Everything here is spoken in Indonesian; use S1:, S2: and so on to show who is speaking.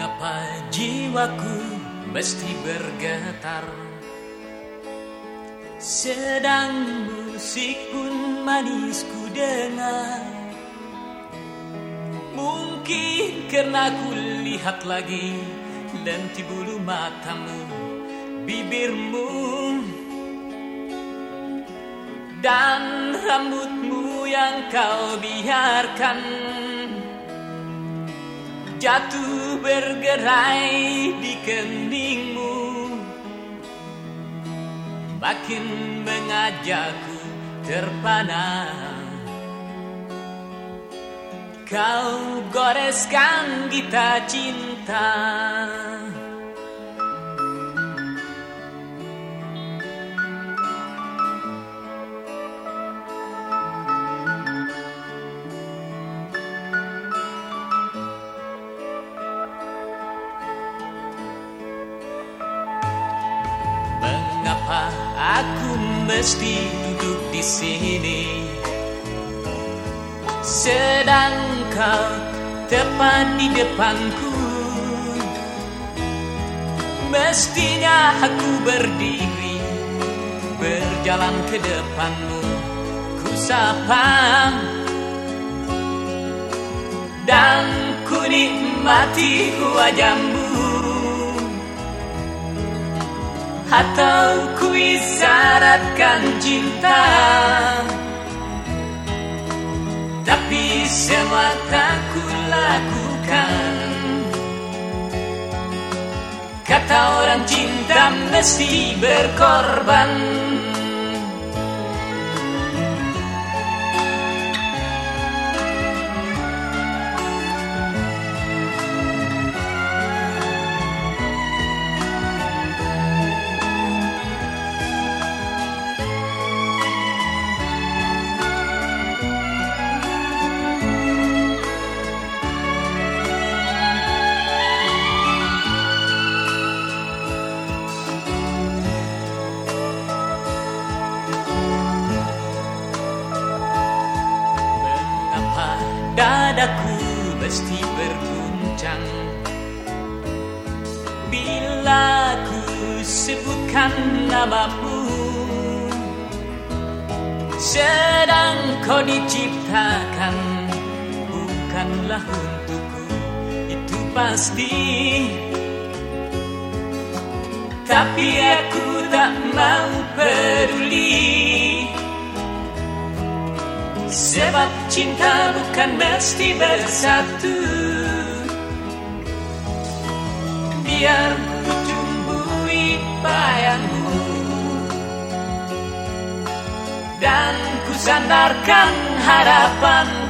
S1: Mengapa jiwaku mesti bergetar, sedang musik pun manis ku dengar. Mungkin karena ku lihat lagi lenti bulu matamu, bibirmu, dan rambutmu yang kau biarkan jatuh bergerai di keningmu, makin mengajakku terpana. Kau goreskan gita cinta, mengapa aku mesti duduk di sini, sedang kau tepat di depanku. Mestinya aku berdiri, berjalan ke depanmu, ku sapa dan ku nikmati wajahmu, atau ku isyaratkan cinta. Tapi semua tak ku lakukan. Kata orang cinta mesti berkorban. Dadaku mesti berguncang bila ku sebutkan namamu, sedang kau diciptakan bukanlah untukku, itu pasti. Tapi aku tak mau peduli, sebab cinta bukan mesti bersatu. Biar ku tumbuhi bayangmu dan ku sandarkan harapan